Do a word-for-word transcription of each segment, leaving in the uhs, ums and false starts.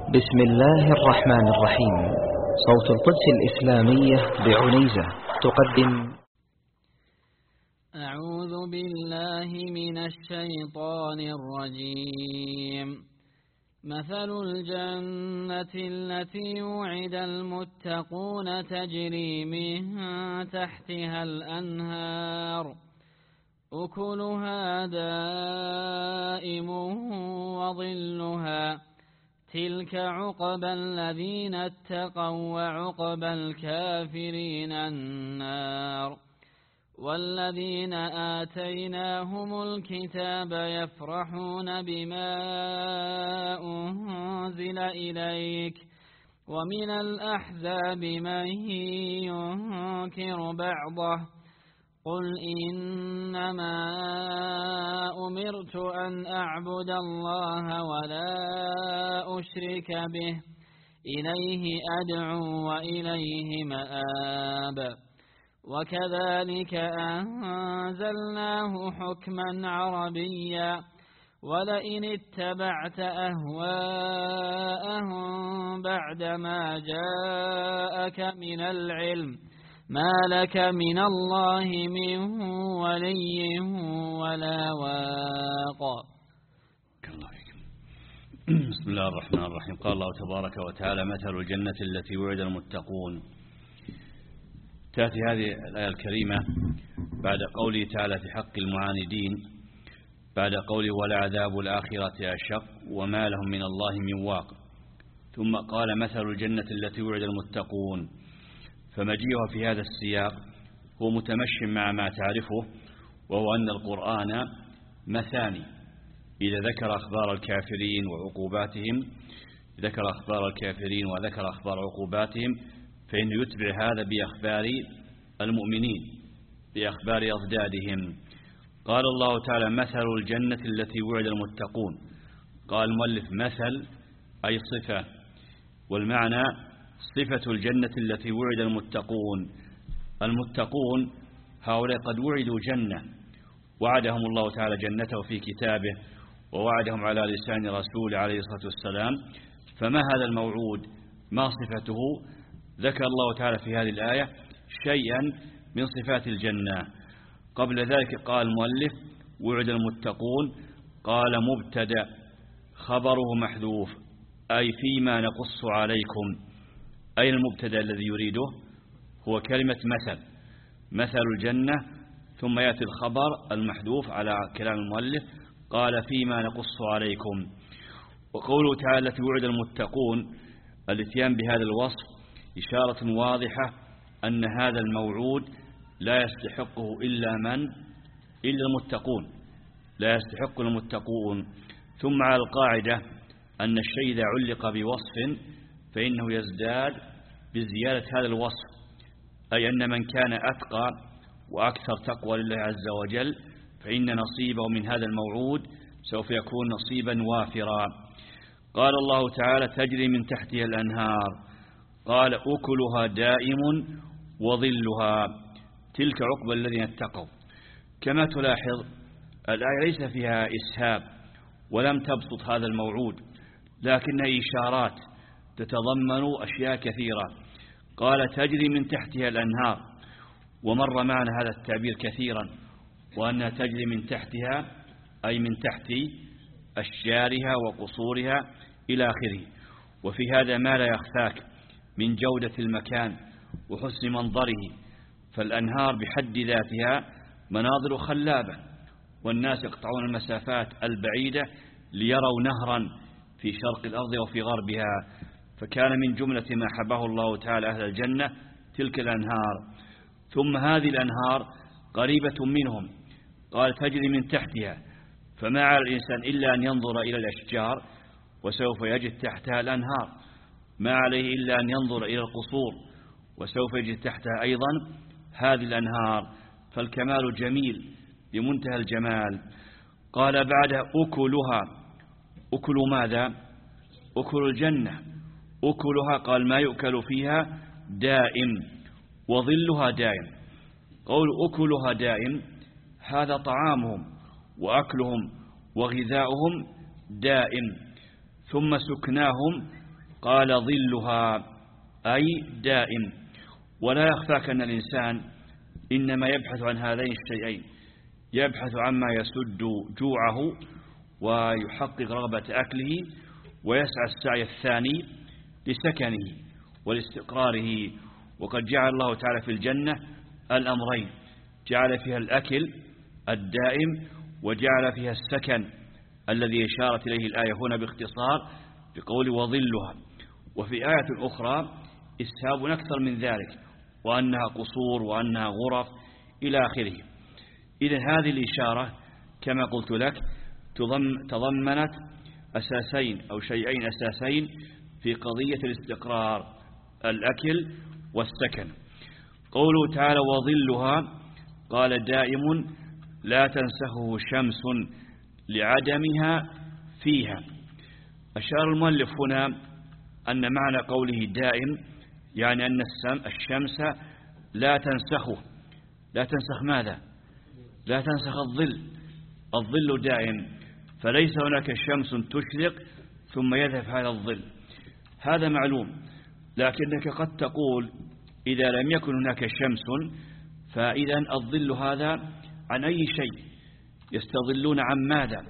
بسم الله الرحمن الرحيم. صوت القدس الإسلامية بعنيزة تقدم. أعوذ بالله من الشيطان الرجيم. مثل الجنة التي وعد المتقون تجري من تحتها الأنهار أكلها دائم وظلها تلك عقبى الذين اتقوا وعقبى الكافرين النار. والذين آتيناهم الكتاب يفرحون بما أنزل إليك ومن الأحزاب من ينكر بعضه قل إنما أمرت أن أعبد الله ولا أشرك به إليه أدعو وإليه مآب. وكذلك أنزلناه حكما عربيا ولئن اتبعت أهواءهم بعدما جاءك من العلم ما لك من الله من ولي ولا واق. بسم الله الرحمن الرحيم. قال الله تبارك وتعالى: مثل الجنة التي وعد المتقون. تأتي هذه الآية الكريمة بعد قوله تعالى في حق المعاندين، بعد قوله: ولعذاب الآخرة أشق وما لهم من الله من واق. ثم قال: مثل الجنة التي وعد المتقون. فمجيئها في هذا السياق هو متمشي مع ما تعرفه، وهو أن القرآن مثاني. إذا ذكر أخبار الكافرين وعقوباتهم ذكر أخبار الكافرين وذكر أخبار عقوباتهم، فإنه يتبع هذا بأخبار المؤمنين بأخبار أضدادهم. قال الله تعالى: مثل الجنة التي وعد المتقون. قال المؤلف: مثل أي صفة، والمعنى صفة الجنة التي وعد المتقون. المتقون هؤلاء قد وعدوا جنة، وعدهم الله تعالى جنته في كتابه، ووعدهم على لسان رسوله عليه الصلاة والسلام. فما هذا الموعود؟ ما صفته؟ ذكر الله تعالى في هذه الآية شيئا من صفات الجنة. قبل ذلك قال المؤلف: وعد المتقون. قال: مبتدأ خبره محذوف، أي فيما نقص عليكم. أين المبتدأ الذي يريده؟ هو كلمة مثل، مثل الجنة، ثم يأتي الخبر المحذوف على كلام المؤلف. قال: فيما نقص عليكم. وقوله تعالى: التي وعد المتقون، الاتيان بهذا الوصف إشارة واضحة أن هذا الموعود لا يستحقه إلا من إلا المتقون، لا يستحق المتقون. ثم على القاعدة أن الشيء إذا علق بوصف فإنه يزداد بزيادة هذا الوصف، أي أن من كان أتقى وأكثر تقوى لله عز وجل فإن نصيبه من هذا الموعود سوف يكون نصيبا وافرا. قال الله تعالى: تجري من تحتها الأنهار. قال: أكلها دائم وظلها تلك عقبى الذين اتقوا. كما تلاحظ الآية ليس فيها إسهاب ولم تبسط هذا الموعود، لكنها إشارات تتضمن أشياء كثيرة. قال: تجري من تحتها الأنهار، ومر معنا هذا التعبير كثيرا، وأنها تجري من تحتها أي من تحت أشجارها وقصورها إلى آخره. وفي هذا ما لا يخفاك من جودة المكان وحسن منظره، فالأنهار بحد ذاتها مناظر خلابة، والناس يقطعون المسافات البعيدة ليروا نهرا في شرق الأرض وفي غربها. فكان من جملة ما حبه الله تعالى أهل الجنة تلك الأنهار. ثم هذه الأنهار قريبة منهم. قال: تجري من تحتها، فما على الإنسان إلا أن ينظر إلى الأشجار وسوف يجد تحتها الأنهار، ما عليه إلا أن ينظر إلى القصور وسوف يجد تحتها أيضا هذه الأنهار. فالكمال جميل بمنتهى الجمال. قال بعدها: أكلها. أكل ماذا؟ أكل الجنة. أكلها قال: ما يؤكل فيها دائم، وظلها دائم. قول أكلها دائم هذا طعامهم وأكلهم وغذاؤهم دائم. ثم سكناهم قال ظلها أي دائم. ولا يخفاك أن الإنسان إنما يبحث عن هذين الشيئين، يبحث عما يسد جوعه ويحقق رغبة أكله، ويسعى السعي الثاني لسكنه ولاستقراره. وقد جعل الله تعالى في الجنة الأمرين، جعل فيها الأكل الدائم وجعل فيها السكن الذي إشارت إليه الآية هنا باختصار بقول وظلها. وفي آية أخرى إسهاب أكثر من ذلك، وأنها قصور وأنها غرف إلى آخره. إذن هذه الإشارة كما قلت لك تضمنت أساسين أو شيئين أساسين في قضية الاستقرار، الأكل والسكن. قوله تعالى وظلها قال دائم لا تنسخه شمس لعدمها فيها. أشار المؤلف هنا أن معنى قوله دائم يعني أن الشمس لا تنسخه. لا تنسخ ماذا؟ لا تنسخ الظل. الظل دائم، فليس هناك شمس تشرق ثم يذهب هذا الظل، هذا معلوم. لكنك قد تقول إذا لم يكن هناك شمس فإذا الظل هذا عن أي شيء، يستظلون عن ماذا؟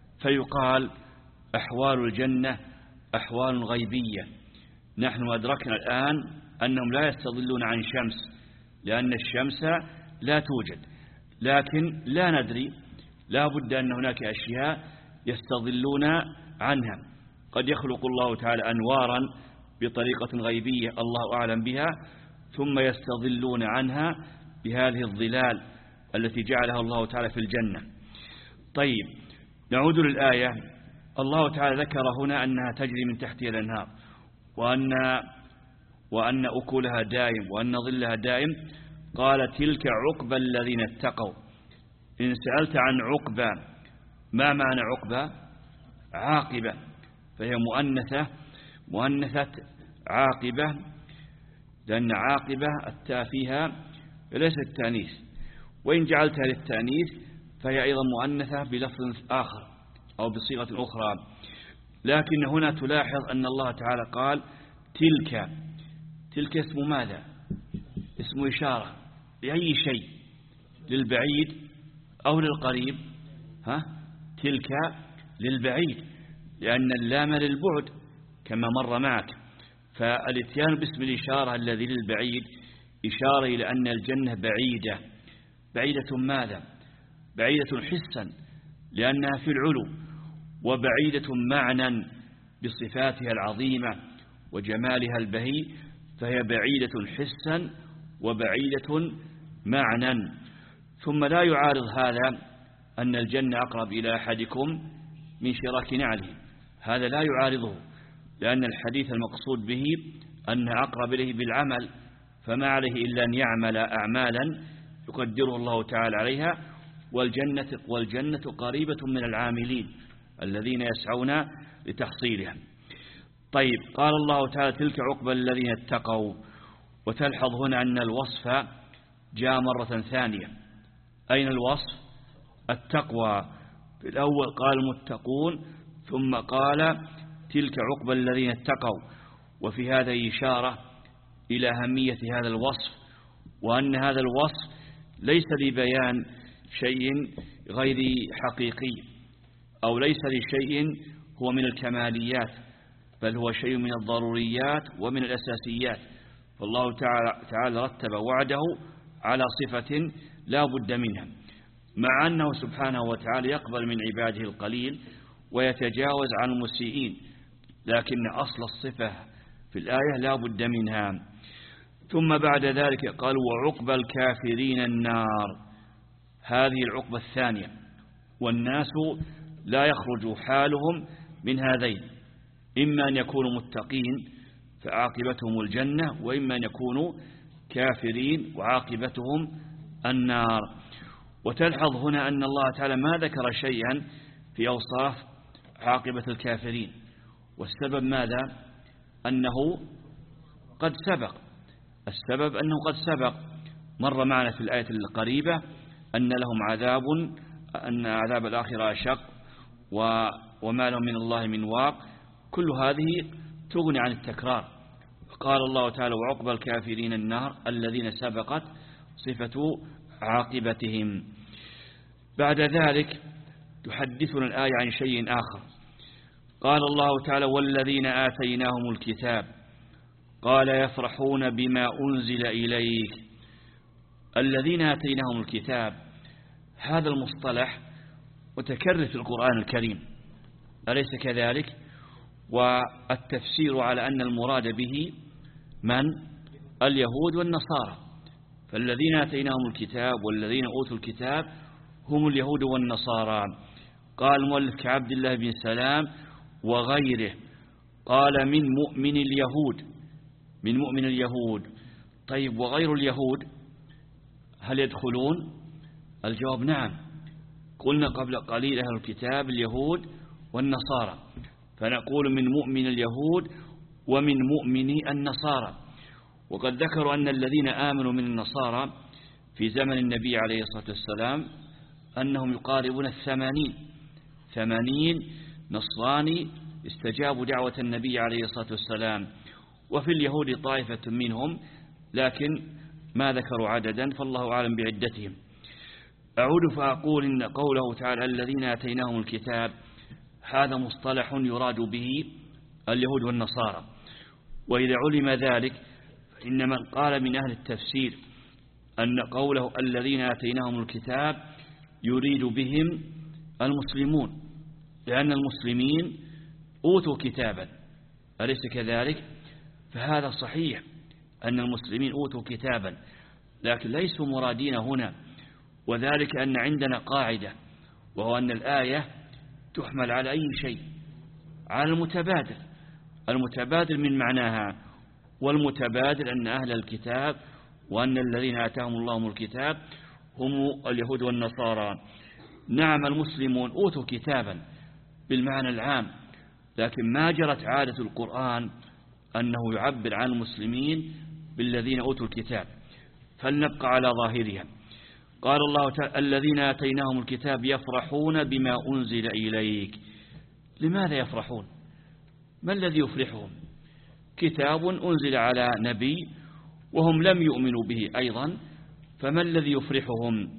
فيقال أحوال الجنة أحوال غيبية. نحن أدركنا الآن أنهم لا يستظلون عن شمس لأن الشمس لا توجد، لكن لا ندري، لا بد أن هناك أشياء يستظلون عنها. قد يخلق الله تعالى أنوارا بطريقة غيبية الله أعلم بها، ثم يستظلون عنها بهذه الظلال التي جعلها الله تعالى في الجنة. طيب نعود للآية. الله تعالى ذكر هنا أنها تجري من تحتها الأنهار، وأن وأن أكلها دائم، وأن ظلها دائم. قال تلك عقبى الذين اتقوا. إن سألت عن عقبى ما معنى عقبى؟ عاقبة، فهي مؤنثة مؤنثة عاقبة، لأن عاقبة التاء فيها ليست التانيث، وإن جعلتها للتانيث فهي أيضا مؤنثة بلفظ آخر أو بصيغة أخرى. لكن هنا تلاحظ أن الله تعالى قال تلك. تلك اسم ماذا؟ اسم إشارة لأي شيء، للبعيد أو للقريب؟ ها؟ تلك للبعيد، لأن اللام للبعد كما مر معك. فالاتيان باسم الإشارة الذي للبعيد إشارة إلى أن الجنة بعيدة. بعيدة ماذا؟ بعيدة حسا لأنها في العلو، وبعيدة معنى بصفاتها العظيمة وجمالها البهي، فهي بعيدة حسا وبعيدة معنى. ثم لا يعارض هذا أن الجنة أقرب إلى أحدكم من شراك نعله، هذا لا يعارضه، لأن الحديث المقصود به أنها أقرب إليه بالعمل، فما عليه إلا أن يعمل أعمالا يقدره الله تعالى عليها، والجنة, والجنة قريبة من العاملين الذين يسعون لتحصيلها. طيب قال الله تعالى تلك عقبى الذين اتقوا. وتلحظ هنا أن الوصف جاء مرة ثانية. أين الوصف؟ التقوى. في الأول قال المتقون، ثم قال تلك عقبى الذين اتقوا. وفي هذا إشارة إلى أهمية هذا الوصف، وأن هذا الوصف ليس لبيان شيء غير حقيقي، أو ليس لشيء هو من الكماليات، بل هو شيء من الضروريات ومن الأساسيات. فالله تعالى رتب وعده على صفة لا بد منها، مع أنه سبحانه وتعالى يقبل من عباده القليل ويتجاوز عن المسيئين، لكن أصل الصفة في الآية لا بد منها. ثم بعد ذلك قال وعقبى الكافرين النار. هذه العقبة الثانية، والناس لا يخرج حالهم من هذين، إما أن يكونوا متقين فعاقبتهم الجنة، وإما أن يكونوا كافرين وعاقبتهم النار. وتلحظ هنا أن الله تعالى ما ذكر شيئا في أوصاف عاقبة الكافرين، والسبب ماذا؟ أنه قد سبق. السبب أنه قد سبق، مر معنا في الآية القريبة أن لهم عذاب، أن عذاب الآخرة أشق، وما لهم من الله من واق. كل هذه تغني عن التكرار. قال الله تعالى وعقب الكافرين النار الذين سبقت صفة عاقبتهم. بعد ذلك تحدثنا الآية عن شيء آخر. قال الله تعالى والذين آتيناهم الكتاب قال يفرحون بما أنزل إليك. الذين آتيناهم الكتاب هذا المصطلح متكرر في القرآن الكريم أليس كذلك؟ والتفسير على أن المراد به من؟ اليهود والنصارى. فالذين آتيناهم الكتاب والذين أوتوا الكتاب هم اليهود والنصارى. قال المؤلف كعبد الله بن سلام وغيره قال من مؤمن اليهود من مؤمن اليهود. طيب وغير اليهود هل يدخلون؟ الجواب نعم. قلنا قبل قليل أهل الكتاب اليهود والنصارى، فنقول من مؤمن اليهود ومن مؤمني النصارى. وقد ذكروا أن الذين آمنوا من النصارى في زمن النبي عليه الصلاة والسلام أنهم يقاربون الثمانين ثمانين نصراني استجابوا دعوة النبي عليه الصلاة والسلام. وفي اليهود طائفة منهم لكن ما ذكروا عددا فالله أعلم بعدتهم. أعود فأقول إن قوله تعالى الذين آتيناهم الكتاب هذا مصطلح يراد به اليهود والنصارى. وإذا علم ذلك فإن من قال من أهل التفسير أن قوله الذين آتيناهم الكتاب يريد بهم المسلمون لأن المسلمين أوتوا كتابا أليس كذلك؟ فهذا صحيح أن المسلمين أوتوا كتابا لكن ليسوا مرادين هنا. وذلك أن عندنا قاعدة وهو أن الآية تحمل على أي شيء، على المتبادل المتبادل من معناها. والمتبادل أن أهل الكتاب وأن الذين آتاهم الله الكتاب هم اليهود والنصارى. نعم المسلمون أوتوا كتابا بالمعنى العام، لكن ما جرت عادة القرآن أنه يعبر عن المسلمين بالذين أوتوا الكتاب، فلنبقى على ظاهرها. قال الله تعالى الذين آتيناهم الكتاب يفرحون بما أنزل إليك. لماذا يفرحون؟ ما الذي يفرحهم؟ كتاب أنزل على نبي وهم لم يؤمنوا به أيضا، فما الذي يفرحهم؟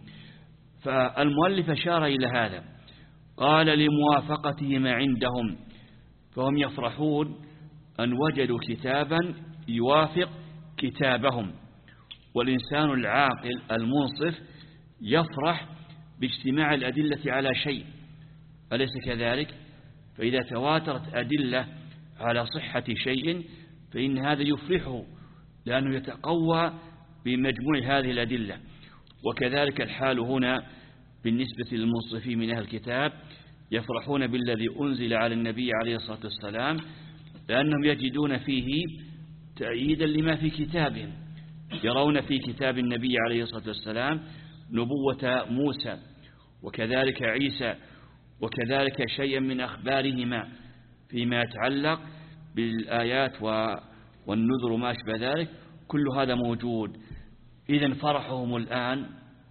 فالمؤلف أشار إلى هذا قال لموافقته ما عندهم، فهم يفرحون أن وجدوا كتابا يوافق كتابهم. والإنسان العاقل المنصف يفرح باجتماع الأدلة على شيء أليس كذلك؟ فإذا تواترت أدلة على صحة شيء فإن هذا يفرحه لأنه يتقوى بمجموع هذه الأدلة. وكذلك الحال هنا بالنسبة للمنصفين من أهل الكتاب يفرحون بالذي أنزل على النبي عليه الصلاة والسلام لأنهم يجدون فيه تأييدا لما في كتابهم. يرون في كتاب النبي عليه الصلاة والسلام نبوة موسى وكذلك عيسى وكذلك شيئا من أخبارهما فيما يتعلق بالآيات والنذر وما أشبه ذلك، كل هذا موجود. إذن فرحهم الآن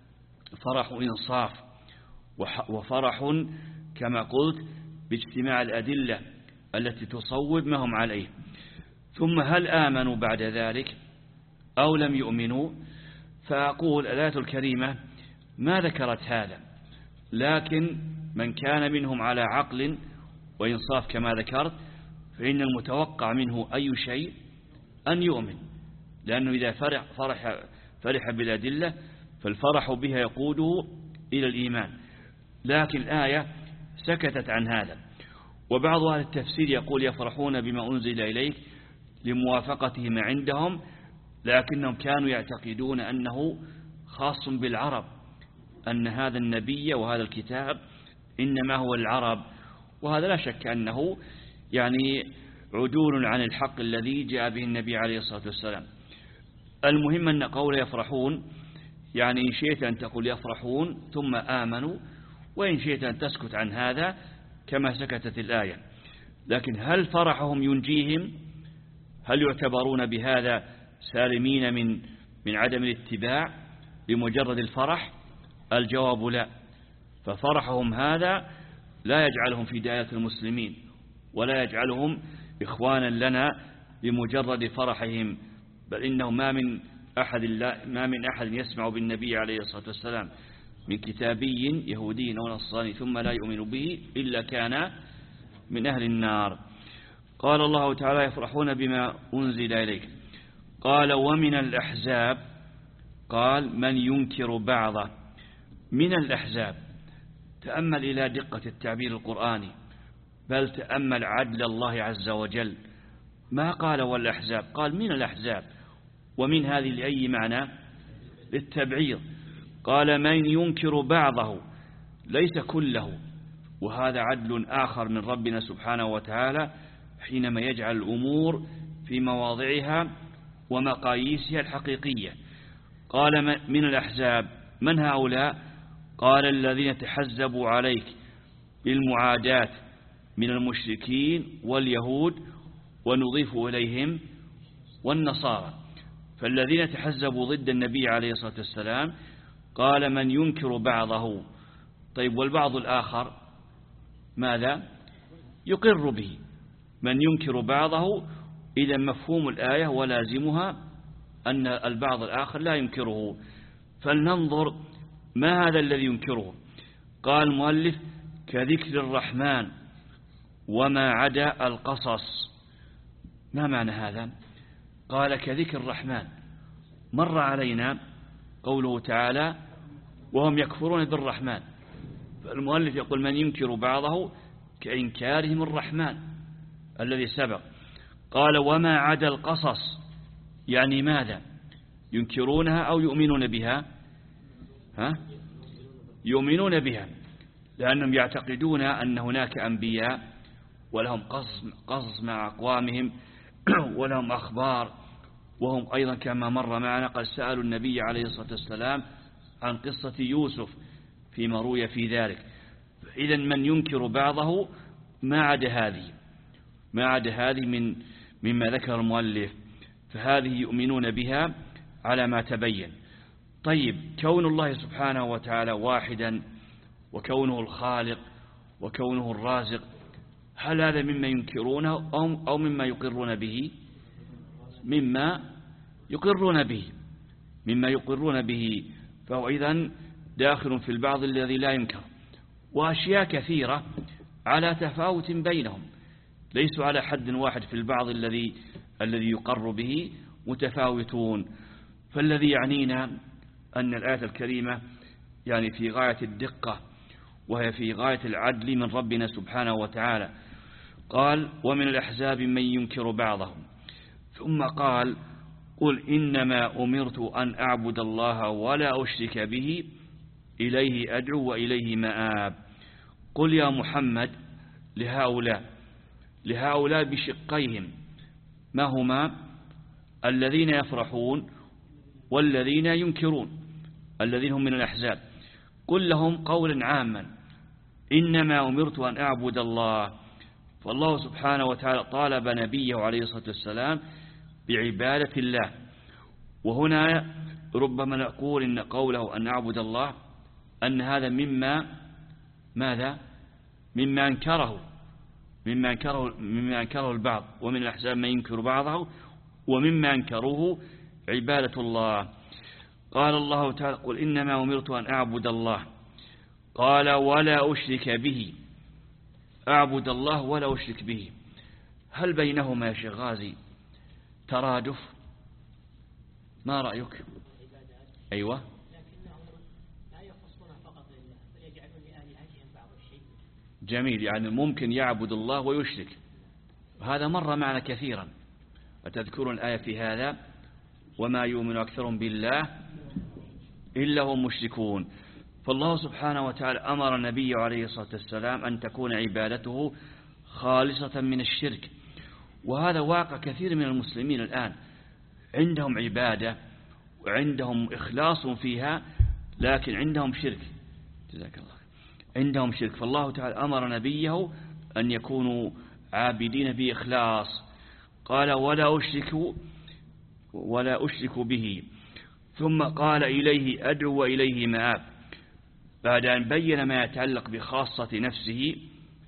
فرح إنصاف وفرح كما قلت باجتماع الأدلة التي تصوب ما هم عليه. ثم هل آمنوا بعد ذلك أو لم يؤمنوا؟ فأقول الآية الكريمة ما ذكرت هذا، لكن من كان منهم على عقل وإنصاف كما ذكرت فإن المتوقع منه أي شيء أن يؤمن، لأنه إذا فرح, فرح, فرح بالأدلة فالفرح بها يقوده إلى الإيمان. لكن الآية سكتت عن هذا. وبعض أهل التفسير يقول يفرحون بما أنزل إليك لموافقته ما عندهم، لكنهم كانوا يعتقدون أنه خاص بالعرب، أن هذا النبي وهذا الكتاب إنما هو العرب، وهذا لا شك أنه يعني عدول عن الحق الذي جاء به النبي عليه الصلاة والسلام. المهم أن قول يفرحون يعني إن شئت أن تقول يفرحون ثم آمنوا، وإن شئت أن تسكت عن هذا كما سكتت الآية. لكن هل فرحهم ينجيهم؟ هل يعتبرون بهذا سالمين من من عدم الاتباع بمجرد الفرح؟ الجواب لا. ففرحهم هذا لا يجعلهم في دائرة المسلمين ولا يجعلهم إخوانا لنا بمجرد فرحهم، بل إنه ما من أحد ما من أحد يسمع بالنبي عليه الصلاة والسلام من كتابي يهودي أو نصراني ثم لا يؤمن به إلا كان من أهل النار. قال الله تعالى: يفرحون بما أنزل إليك. قال: ومن الأحزاب، قال: من ينكر بعضه. من الأحزاب، تأمل إلى دقة التعبير القرآني، بل تأمل عدل الله عز وجل، ما قال والأحزاب، قال من الأحزاب، ومن هذه لأي معنى؟ للتبعيض. قال: من ينكر بعضه، ليس كله، وهذا عدل آخر من ربنا سبحانه وتعالى حينما يجعل الأمور في مواضعها ومقاييسها الحقيقية. قال: من الأحزاب، من هؤلاء؟ قال: الذين تحزبوا عليك بالمعاداة من المشركين واليهود، ونضيف إليهم والنصارى. فالذين تحزبوا ضد النبي عليه الصلاة والسلام قال: من ينكر بعضه. طيب، والبعض الآخر ماذا؟ يقر به. من ينكر بعضه، إذا مفهوم الآية ولازمها أن البعض الآخر لا ينكره. فلننظر ما هذا الذي ينكره. قال المؤلف: كذكر الرحمن وما عدا القصص. ما معنى هذا؟ قال: كذكر الرحمن، مر علينا قوله تعالى: وهم يكفرون بالرحمن. فالمؤلف يقول: من ينكر بعضه كإنكارهم الرحمن الذي سبق. قال: وما عدا القصص، يعني ماذا؟ ينكرونها أو يؤمنون بها؟ ها؟ يؤمنون بها، لأنهم يعتقدون أن هناك أنبياء ولهم قصص مع أقوامهم ولهم أخبار، وهم أيضا كما مر معنا قد سألوا النبي عليه الصلاة والسلام عن قصة يوسف فيما روي في ذلك. إذا من ينكر بعضه ما عدا هذه ما عدا هذه من مما ذكر المؤلف، فهذه يؤمنون بها على ما تبين. طيب، كون الله سبحانه وتعالى واحدا، وكونه الخالق، وكونه الرازق، هل هذا مما ينكرونه أو مما يقرون به؟ مما يقرون به مما يقرون به فهو إذن داخل في البعض الذي لا ينكر. وأشياء كثيرة على تفاوت بينهم، ليسوا على حد واحد في البعض الذي الذي يقر به، متفاوتون. فالذي يعنينا أن الآية الكريمة يعني في غاية الدقة، وهي في غاية العدل من ربنا سبحانه وتعالى. قال: ومن الأحزاب من ينكر بعضهم. ثم قال: قل إنما أمرت أن أعبد الله ولا أشرك به إليه أدعو وإليه مآب. قل يا محمد لهؤلاء لهؤلاء بشقيهم، ما هما؟ الذين يفرحون والذين ينكرون، الذين هم من الأحزاب. قل لهم قولا عاما: إنما أمرت أن أعبد الله. فالله سبحانه وتعالى طالب نبيه عليه الصلاة والسلام بعبادة الله. وهنا ربما نقول إن قوله أن أعبد الله أن هذا مما ماذا؟ مما أنكره مما أنكره مما أنكره البعض، ومن الأحزاب من ينكر بعضه، ومما أنكروه عبادة الله. قال الله تعالى: قل إنما أمرت أن أعبد الله. قال: ولا أشرك به. أعبد الله ولا أشرك به، هل بينهما يا شيخ غازي ترادف؟ ما رأيك؟ أيوة. جميل، يعني ممكن يعبد الله ويشرك، هذا مر معنا كثيرا. أتذكرون الآية في هذا؟ وما يؤمن أكثرهم بالله إلا هم مشركون. فالله سبحانه وتعالى أمر النبي عليه الصلاة والسلام أن تكون عبادته خالصة من الشرك، وهذا واقع كثير من المسلمين الآن، عندهم عبادة وعندهم إخلاص فيها، لكن عندهم شرك. جزاك الله. عندهم شرك. فالله تعالى أمر نبيه أن يكونوا عابدين بإخلاص. قال: ولا أشرك ولا أشرك به. ثم قال: إليه أدعو وإليه مآب. بعد أن بين ما يتعلق بخاصة نفسه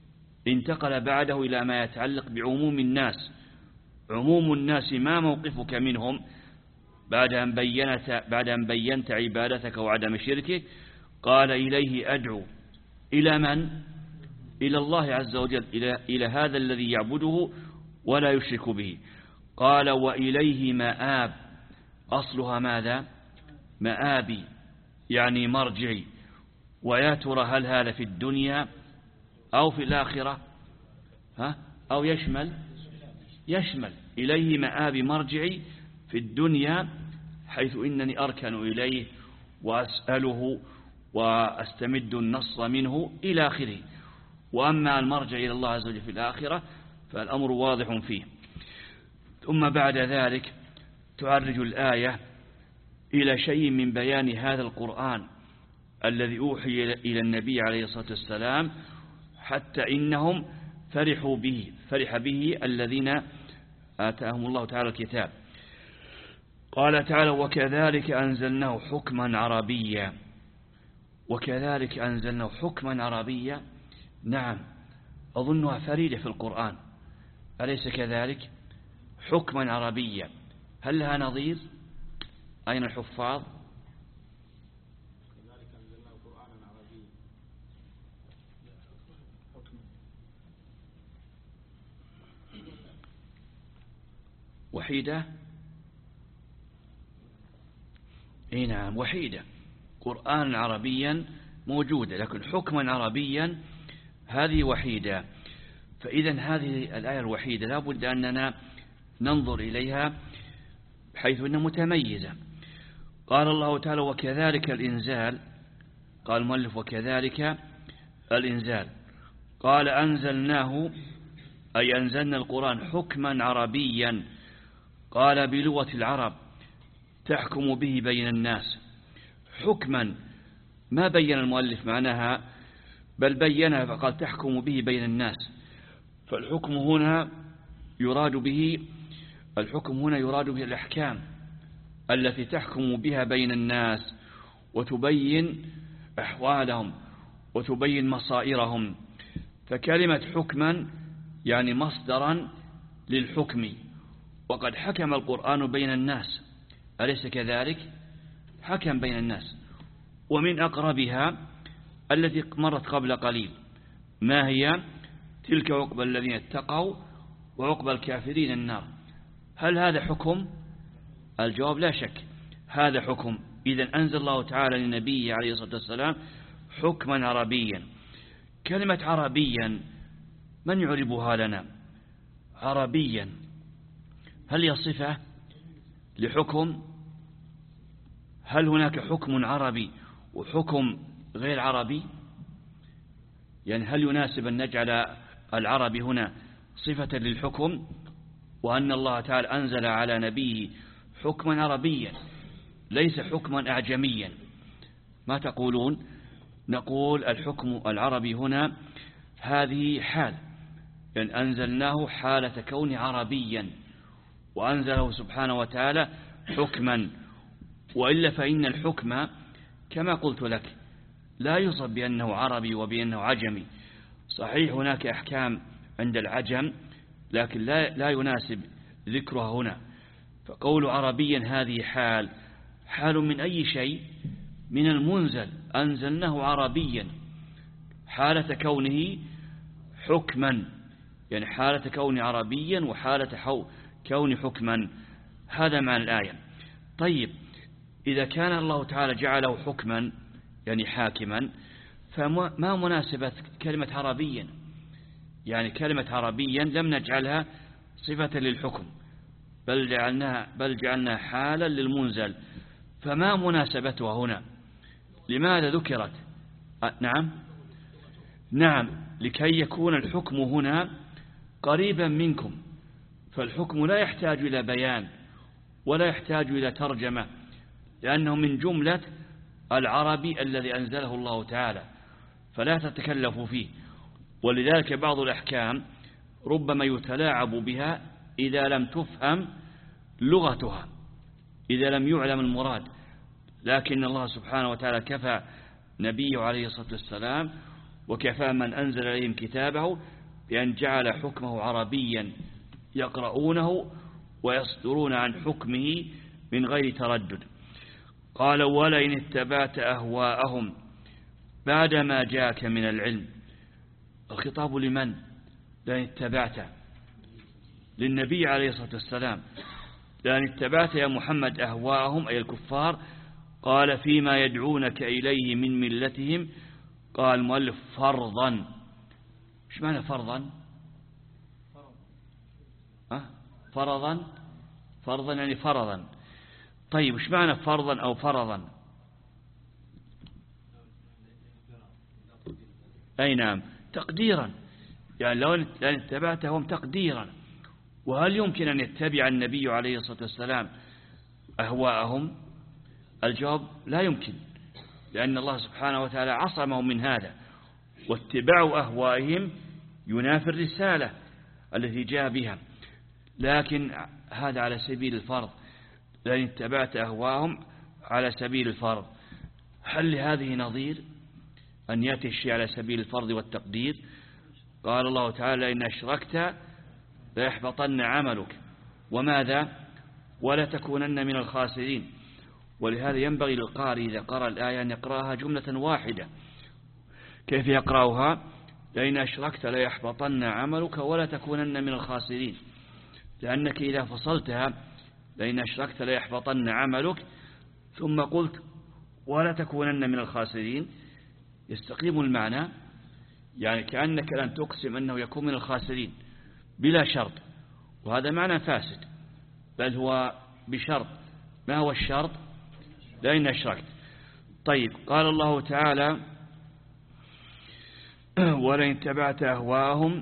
انتقل بعده إلى ما يتعلق بعموم الناس. عموم الناس ما موقفك منهم بعد أن بينت, بعد أن بينت عبادتك وعدم شركك؟ قال إليه أدعو. إلى من؟ إلى الله عز وجل، إلى, إلى هذا الذي يعبده ولا يشرك به. قال وإليه مآب. أصلها ماذا؟ مآبي، يعني مرجعي. ويا ترى هل هذا في الدنيا أو في الآخرة؟ ها؟ أو يشمل يشمل إليه مآبي مرجعي في الدنيا، حيث إنني أركن إليه وأسأله وأستمد النصر منه إلى آخره. وأما المرجع إلى الله عز وجل في الآخرة فالأمر واضح فيه. ثم بعد ذلك تعرج الآية إلى شيء من بيان هذا القرآن الذي أوحي إلى النبي عليه الصلاة والسلام، حتى إنهم فرحوا به فرح به الذين آتاهم الله تعالى الكتاب. قال تعالى وكذلك أنزلناه حكما عربيا. وكذلك أنزلناه حكما عربيا، نعم، أظنها فريدة في القرآن، أليس كذلك؟ حكما عربيا، هل لها نظير؟ أين الحفاظ؟ وحيدة؟ اي نعم وحيدة. قرآن عربيا موجودة، لكن حكما عربيا هذه وحيدة. فإذا هذه الآية الوحيدة لا بد أننا ننظر إليها حيث أنها متميزة. قال الله تعالى وكذلك الإنزال. قال المؤلف وكذلك الإنزال. قال أنزلناه أي أنزلنا القرآن حكما عربيا. قال بلغة العرب تحكم به بين الناس. حكما ما بين المؤلف معناها، بل بينها فقال تحكم به بين الناس. فالحكم هنا يراد به الحكم هنا يراد به الأحكام التي تحكم بها بين الناس وتبين أحوالهم وتبين مصائرهم. فكلمة حكما يعني مصدرا للحكم، وقد حكم القرآن بين الناس، أليس كذلك؟ حكم بين الناس. ومن أقربها التي مرت قبل قليل، ما هي؟ تلك عقبى الذين اتقوا وعقبى الكافرين النار. هل هذا حكم؟ الجواب لا شك هذا حكم. إذن أنزل الله تعالى للنبي عليه الصلاة والسلام حكما عربيا. كلمة عربيا من يعربها لنا؟ عربيا هل هي صفة لحكم؟ هل هناك حكم عربي وحكم غير عربي؟ يعني هل يناسب أن نجعل العربي هنا صفة للحكم، وأن الله تعالى أنزل على نبيه حكما عربيا ليس حكما أعجميا؟ ما تقولون؟ نقول الحكم العربي هنا هذه حال، يعني أنزلناه حالة كون عربيا، وأنزله سبحانه وتعالى حكما. وإلا فإن الحكم كما قلت لك لا يصب بأنه عربي وبأنه عجمي. صحيح هناك أحكام عند العجم، لكن لا, لا يناسب ذكرها هنا. فقول عربيا هذه حال حال من أي شيء؟ من المنزل، أنزلناه عربيا حالة كونه حكما، يعني حالة كون عربيا وحالة كون حكما. هذا معنى الآية. طيب إذا كان الله تعالى جعله حكما يعني حاكما، فما مناسبة كلمة عربيا؟ يعني كلمة عربيا لم نجعلها صفة للحكم، بل جعلناها بل جعلناها حالا للمنزل. فما مناسبتها هنا؟ لماذا ذكرت؟ أه نعم نعم لكي يكون الحكم هنا قريبا منكم. فالحكم لا يحتاج إلى بيان ولا يحتاج إلى ترجمة، لأنه من جملة العربي الذي أنزله الله تعالى، فلا تتكلف فيه. ولذلك بعض الأحكام ربما يتلاعب بها إذا لم تفهم لغتها، إذا لم يعلم المراد. لكن الله سبحانه وتعالى كفى نبيه عليه الصلاة والسلام وكفى من أنزل عليهم كتابه بأن جعل حكمه عربيا يقرؤونه ويصدرون عن حكمه من غير تردد. قال ولئن اتبعت أهواءهم بعدما جاءك من العلم. الخطاب لمن؟ لئن اتبعت للنبي عليه الصلاة والسلام. لئن اتبعت يا محمد أهواءهم أي الكفار. قال فيما يدعونك إليه من ملتهم. قال المؤلف فرضا. ايش معنى فرضا؟ أه؟ فرضا فرضا يعني فرضا. طيب ايش معنى فرضا أو فرضا؟ أي نعم تقديرا، يعني لو لأن اتبعتهم تقديرا. وهل يمكن أن يتبع النبي عليه الصلاة والسلام أهواءهم؟ الجواب لا يمكن، لأن الله سبحانه وتعالى عصمهم من هذا، واتباع أهوائهم ينافي الرسالة التي جاء بها. لكن هذا على سبيل الفرض، لأن اتبعت أهواءهم على سبيل الفرض. هل لهذه نظير أن يأتي الشيء على سبيل الفرض والتقدير؟ قال الله تعالى إن أشركت ليحبطن عملك وماذا ولا تكونن من الخاسرين. ولهذا ينبغي للقارئ إذا قرأ الآية أن يقرأها جملة واحدة. كيف يقرأها؟ لئن أشركت ليحبطن عملك ولا تكونن من الخاسرين، لأنك إذا فصلتها لئن أشركت ليحبطن عملك ثم قلت ولا تكونن من الخاسرين يستقيم المعنى، يعني كأنك لن تقسم أنه يكون من الخاسرين بلا شرط، وهذا معنى فاسد، بل هو بشرط. ما هو الشرط؟ لئن أشركت. طيب قال الله تعالى ولئن تبعت أهواءهم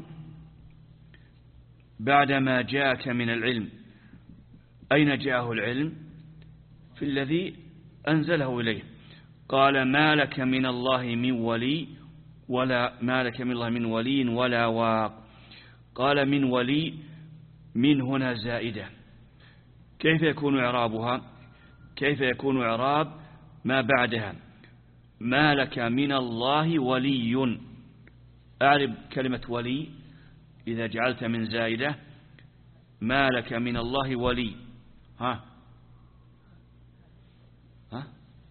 بعدما جاءك من العلم. أين جاءه العلم؟ في الذي أنزله إليه. قال ما لك من الله من ولي ولا ما لك من الله من ولي ولا واق. قال من ولي من هنا زائدة. كيف يكون إعرابها؟ كيف يكون إعراب ما بعدها؟ ما لك من الله ولي. أعرب كلمة ولي إذا جعلت من زائدة. ما لك من الله ولي. ها ها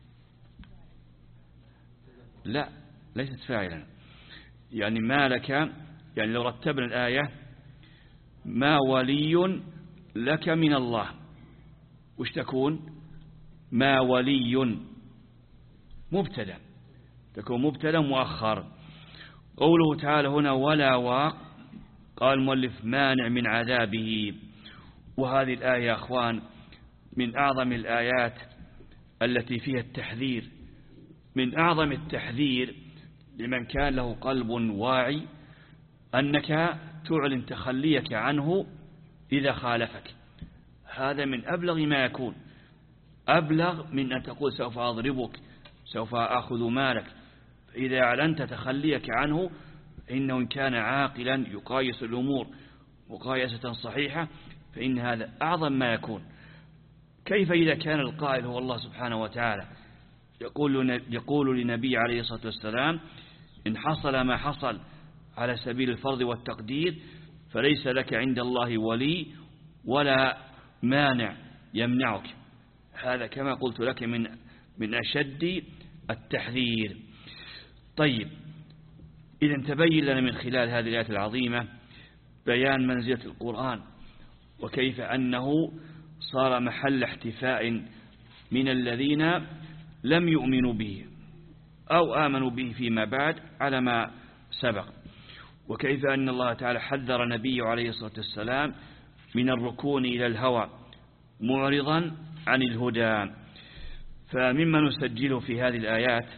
لا ليست فاعلا، يعني ما لك، يعني لو رتبنا الآية ما ولي لك من الله وش تكون؟ ما ولي مبتدا، تكون مبتدا مؤخر. قوله تعالى هنا ولا واق، قال المؤلف مانع من عذابه. وهذه الآية يا أخوان من أعظم الآيات التي فيها التحذير، من أعظم التحذير لمن كان له قلب واعي أنك تعلن تخليك عنه إذا خالفك. هذا من أبلغ ما يكون، أبلغ من أن تقول سوف أضربك، سوف أخذ مالك. إذا أعلنت تخليك عنه إنه إن كان عاقلا يقايس الأمور مقايسة صحيحة فإن هذا أعظم ما يكون. كيف إذا كان القائل هو الله سبحانه وتعالى يقول, يقول لنبي عليه الصلاة والسلام إن حصل ما حصل على سبيل الفرض والتقدير فليس لك عند الله ولي ولا مانع يمنعك. هذا كما قلت لك من من أشد التحذير. طيب إذا تبين لنا من خلال هذه الآية العظيمة بيان منزلة القرآن، وكيف أنه صار محل احتفاء من الذين لم يؤمنوا به أو آمنوا به فيما بعد على ما سبق، وكيف أن الله تعالى حذر نبيه عليه الصلاة والسلام من الركون إلى الهوى معرضا عن الهدى. فمما نسجله في هذه الآيات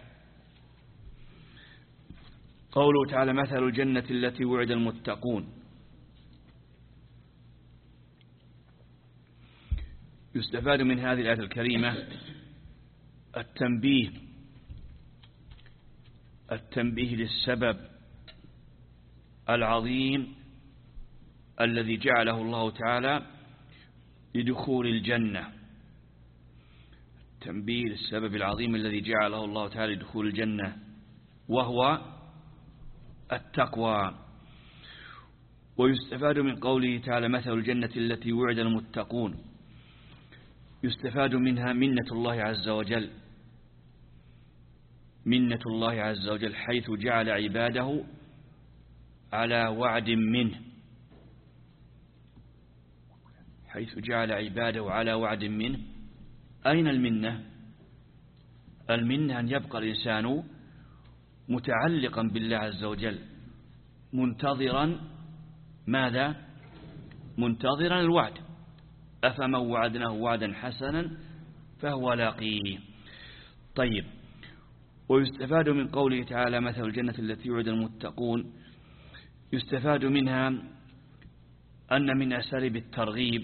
قوله تعالى مثل الجنة التي وعد المتقون. يستفاد من هذه الآية الكريمة التنبيه التنبيه للسبب العظيم الذي جعله الله تعالى لدخول الجنة. التنبيه للسبب العظيم الذي جعله الله تعالى لدخول الجنة وهو التقوى. ويستفاد من قوله تعالى مثل الجنة التي وعد المتقون، يستفاد منها منة الله عز وجل، منة الله عز وجل حيث جعل عباده على وعد منه، حيث جعل عباده على وعد منه. أين المنة؟ المنة أن يبقى الإنسان متعلقا بالله عز وجل منتظرا ماذا؟ منتظرا الوعد، أفمن وعدناه وعدا حسنا فهو لاقيه. طيب، ويستفاد من قوله تعالى مثل الجنة التي وعد المتقون، يستفاد منها أن من أساليب الترغيب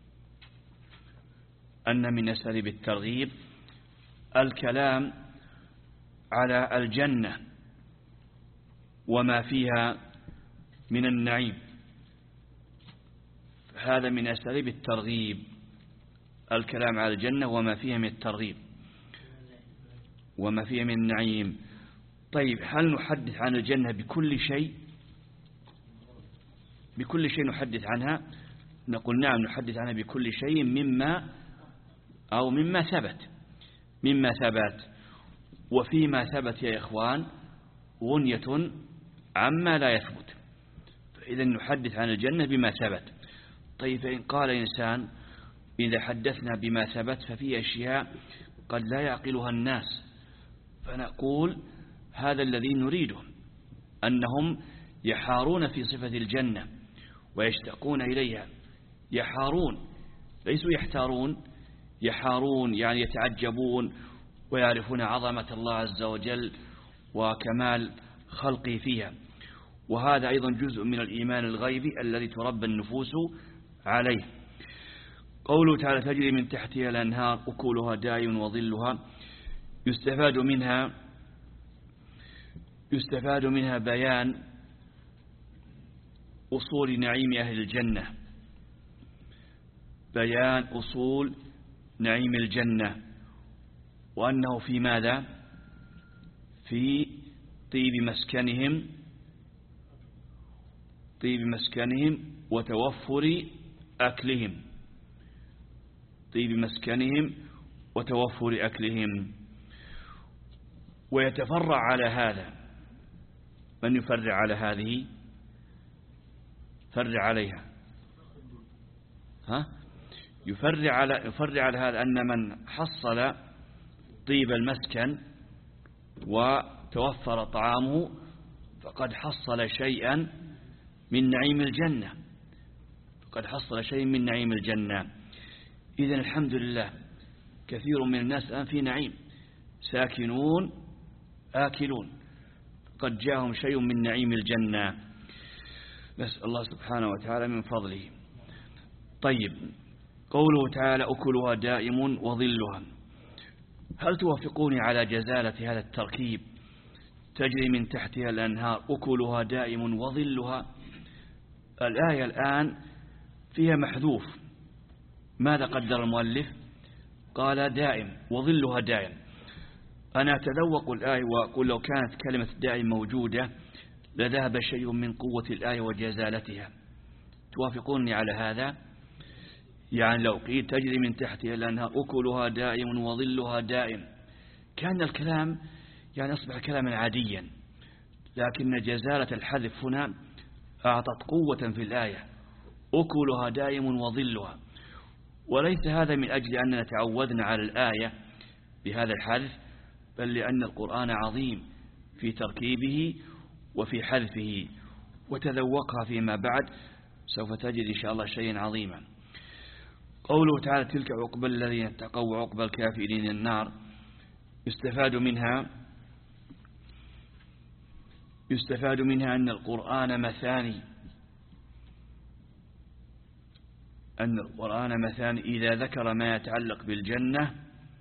أن من أساليب الترغيب الكلام على الجنة وما فيها من النعيم، هذا من أساليب الترغيب، الكلام على الجنة وما فيها من الترغيب وما فيها من النعيم. طيب، هل نحدث عن الجنة بكل شيء؟ بكل شيء نحدث عنها؟ نقول نعم، نحدث عنها بكل شيء مما أو مما ثبت مما ثبت وفيما ثبت يا إخوان غنية عما لا يثبت، فإذا نحدث عن الجنة بما ثبت. طيب، فإن قال إنسان إذا حدثنا بما ثبت ففي أشياء قد لا يعقلها الناس، فنقول هذا الذي نريده، أنهم يحارون في صفة الجنة ويشتاقون إليها، يحارون ليسوا يحتارون، يحارون يعني يتعجبون ويعرفون عظمة الله عز وجل وكمال خلقه فيها، وهذا أيضا جزء من الإيمان الغيبي الذي تربى النفوس عليه. قوله تعالى تجري من تحتها الأنهار أكلها دائم وظلها، يستفاد منها يستفاد منها بيان أصول نعيم أهل الجنة، بيان أصول نعيم الجنة، وأنه في ماذا؟ في طيب مسكنهم طيب مسكنهم وتوفر أكلهم، طيب مسكنهم وتوفر أكلهم. ويتفرع على هذا، من يفرع على هذه؟ فرع عليها ها يفرع على يفرع على هذا أن من حصل طيب المسكن وتوفر طعامه فقد حصل شيئا من نعيم الجنة، فقد حصل شيء من نعيم الجنة. إذن الحمد لله كثير من الناس الآن في نعيم، ساكنون آكلون، قد جاءهم شيء من نعيم الجنة، نسأل الله سبحانه وتعالى من فضله. طيب، قوله تعالى أكلها دائم وظلها، هل توافقوني على جزالة هذا التركيب؟ تجري من تحتها الأنهار أكلها دائم وظلها، الآية الآن فيها محذوف، ماذا قدر المؤلف؟ قال دائم وظلها دائم. أنا أتذوق الآية وأقول لو كانت كلمة دائم موجودة لذهب شيء من قوة الآية وجزالتها. توافقوني على هذا؟ يعني لو قيل تجري من تحتها الأنهار أكلها دائم وظلها دائم، كان الكلام يعني أصبح كلاما عاديا، لكن جزالة الحذف هنا أعطت قوة في الآية، أكلها دائم وظلها. وليس هذا من أجل أننا تعودنا على الآية بهذا الحذف، بل لأن القرآن عظيم في تركيبه وفي حذفه، وتذوقها فيما بعد سوف تجد إن شاء الله شيئا عظيما. قوله تعالى تلك عقبى الذين اتقوا وعقبى الكافرين النار، يستفاد منها يستفاد منها أن القرآن مثاني أن القرآن مثاني إذا ذكر ما يتعلق بالجنة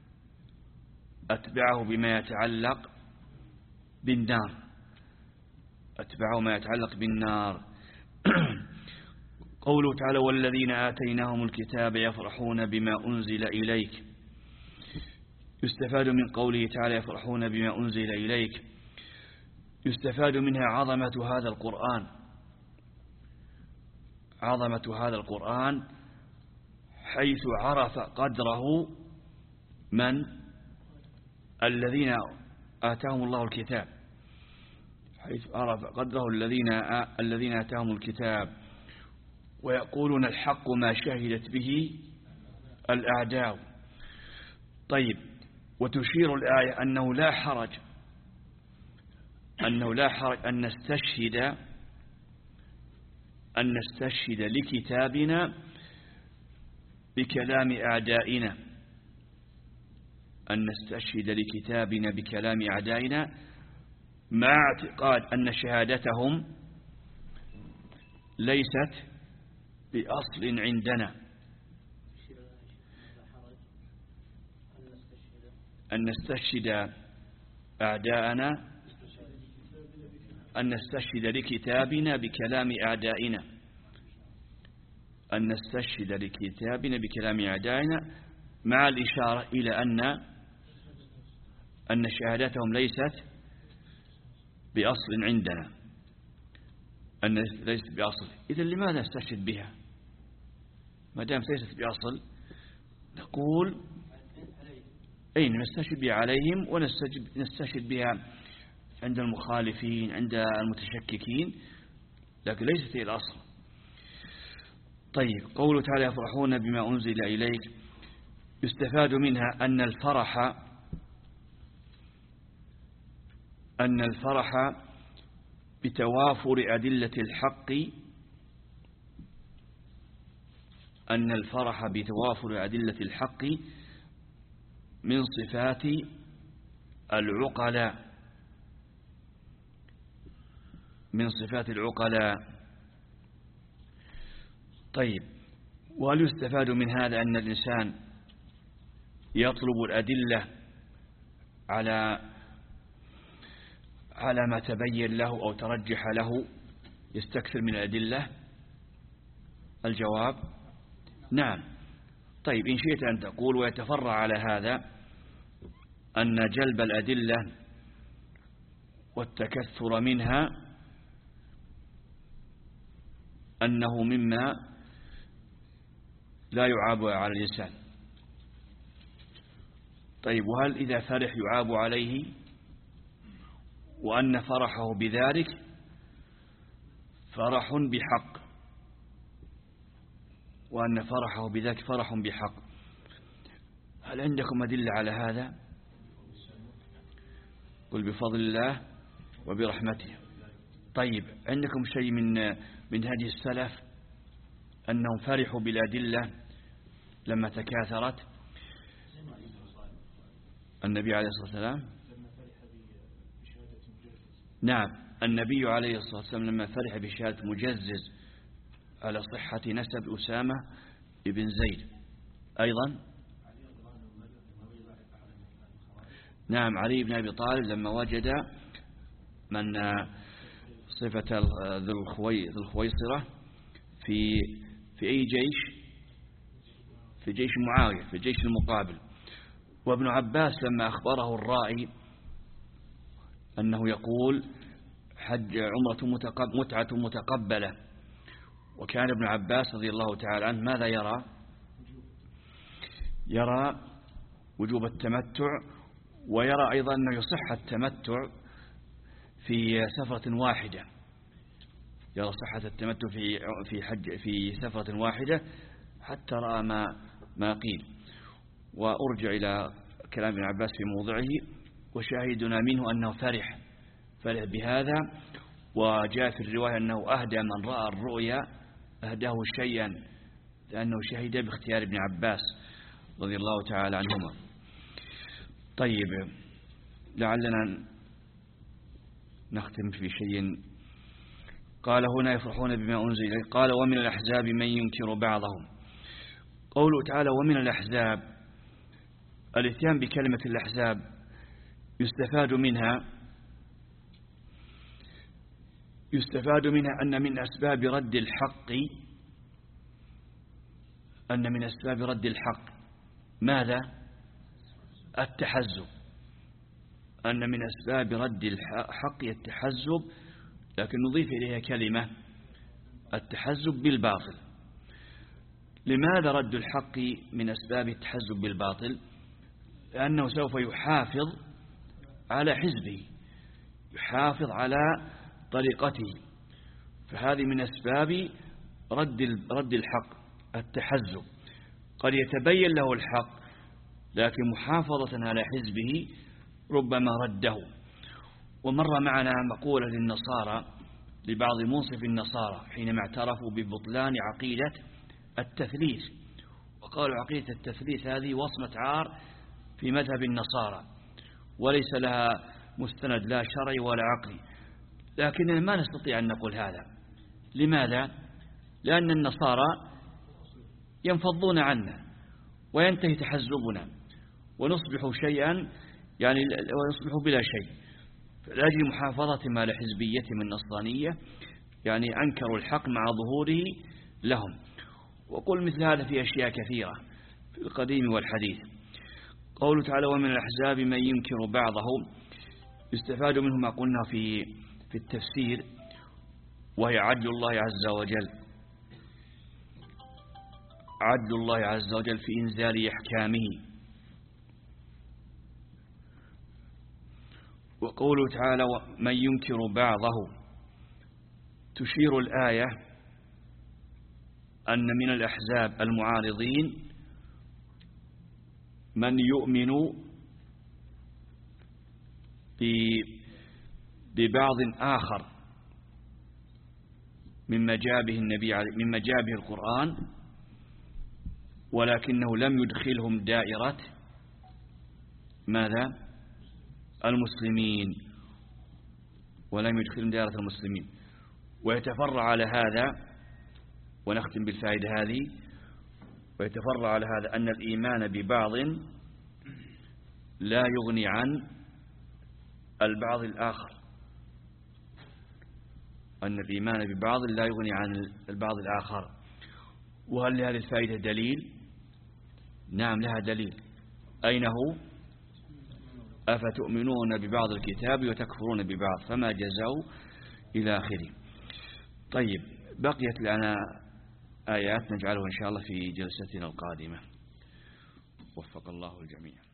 أتبعه بما يتعلق بالنار أتبعه ما يتعلق بالنار. قوله تعالى والذين آتيناهم الكتاب يفرحون بما أنزل إليك، يستفاد من قوله تعالى يفرحون بما أنزل إليك، يستفاد منها عظمة هذا القرآن عظمة هذا القرآن حيث عرف قدره من الذين آتاهم الله الكتاب، حيث عرف قدره الذين الذين آتاهم الكتاب ويقولون الحق ما شهدت به الأعداء. طيب، وتشير الآية أنه لا حرج أنه لا حرج أن نستشهد أن نستشهد لكتابنا بكلام أعدائنا أن نستشهد لكتابنا بكلام أعدائنا مع اعتقاد أن شهادتهم ليست بأصل عندنا، أن نستشهد أعداءنا أن نستشهد لكتابنا بكلام أعدائنا أن نستشهد لكتابنا بكلام أعدائنا مع الإشارة إلى أن أن شهادتهم ليست بأصل عندنا، أن ليست بأصل. إذن لماذا نستشهد بها ما دام ليست بأصل؟ نقول أين نستشهد بها عليهم ونستشهد بها عند المخالفين عند المتشككين، لكن ليست هي الأصل. طيب، قوله تعالى يفرحون بما أنزل إليك، يستفاد منها أن الفرح أن الفرح بتوافر أدلة الحق أن الفرح بتوافر أدلة الحق من صفات العقلاء من صفات العقلاء. طيب، وهل يستفاد من هذا أن الإنسان يطلب الأدلة على على ما تبين له أو ترجح له، يستكثر من الأدلة؟ الجواب نعم. طيب، إن شئت أن تقول ويتفرع على هذا أن جلب الأدلة والتكثر منها أنه مما لا يعاب على الإنسان. طيب، وهل إذا فرح يعاب عليه؟ وأن فرحه بذلك فرح بحق وأن فرحه بذلك فرح بحق. هل عندكم أدلة على هذا؟ قل بفضل الله وبرحمته. طيب، عندكم شيء من من هدي السلف أنهم فرحوا بالأدلة لما تكاثرت؟ النبي عليه الصلاة والسلام نعم النبي عليه الصلاة والسلام لما فرح بشهادة مجزز على صحة نسب أسامة بن زيد. أيضا نعم علي بن أبي طالب لما وجد من صفة ذو الخويصرة في في أي جيش؟ في جيش معاوية، في الجيش المقابل. وابن عباس لما أخبره الرائي أنه يقول حج عمرة متعة متقبلة، وكان ابن عباس رضي الله تعالى عنه ماذا يرى؟ يرى وجوب التمتع، ويرى أيضا أنه يصح التمتع في سفرة واحدة، يرى صحة التمتع في في حج في سفرة واحدة حتى رأى ما ما قيل. وأرجع إلى كلام ابن عباس في موضعه، وشاهدنا منه أنه فرح فرح بهذا. وجاء في الرواية أنه أهدى من رأى الرؤيا أهداه شيئا، لأنه شهد باختيار ابن عباس رضي الله تعالى عنهما. طيب، لعلنا نختم في شيء. قال هنا يفرحون بما أنزل إليك، قال ومن الأحزاب من ينكر بعضهم. قوله تعالى ومن الأحزاب، الاتيان بكلمة الأحزاب يستفاد منها يستفاد منها أن من أسباب رد الحق أن من أسباب رد الحق ماذا؟ التحزب. أن من أسباب رد الحق التحزب، لكن نضيف إليها كلمة التحزب بالباطل. لماذا رد الحق من أسباب التحزب بالباطل؟ لأنه سوف يحافظ على حزبه، يحافظ على طريقته، فهذه من أسباب رد رد الحق التحزب. قد يتبين له الحق لكن محافظة على حزبه ربما رده. ومر معنا مقولة للنصارى لبعض منصف النصارى حينما اعترفوا ببطلان عقيدة التثليث، وقالوا عقيدة التثليث هذه وصمة عار في مذهب النصارى وليس لها مستند لا شرعي ولا عقلي، لكننا ما نستطيع أن نقول هذا. لماذا؟ لأن النصارى ينفضون عنا وينتهي تحزبنا ونصبح شيئا يعني ونصبح بلا شيء. لأجل محافظتهم على حزبيتهم النصرانية يعني أنكروا الحق مع ظهوره لهم. وقل مثل هذا في أشياء كثيرة في القديم والحديث. قوله تعالى ومن الأحزاب من ينكر بعضه، يستفاد منه ما قلنا في في التفسير، وهي عدل الله عز وجل، عدل الله عز وجل في إنزال أحكامه. وقوله تعالى من ينكر بعضه، تشير الآية أن من الأحزاب المعارضين من يؤمن ببعض آخر مما جاء به النبي مما جاء به القرآن، ولكنه لم يدخلهم دائرة ماذا؟ المسلمين، ولم يدخلهم دائرة المسلمين. ويتفرع على هذا، ونختم بالفائدة هذه، ويتفرع على هذا أن الإيمان ببعض لا يغني عن البعض الآخر، أن الإيمان ببعض لا يغني عن البعض الآخر. وهل لهذه الفائدة دليل؟ نعم لها دليل. أين هو؟ أفتؤمنون ببعض الكتاب وتكفرون ببعض فما جزاء إلى آخره. طيب، بقيت لنا آيات نجعلها إن شاء الله في جلستنا القادمة. وفق الله الجميع.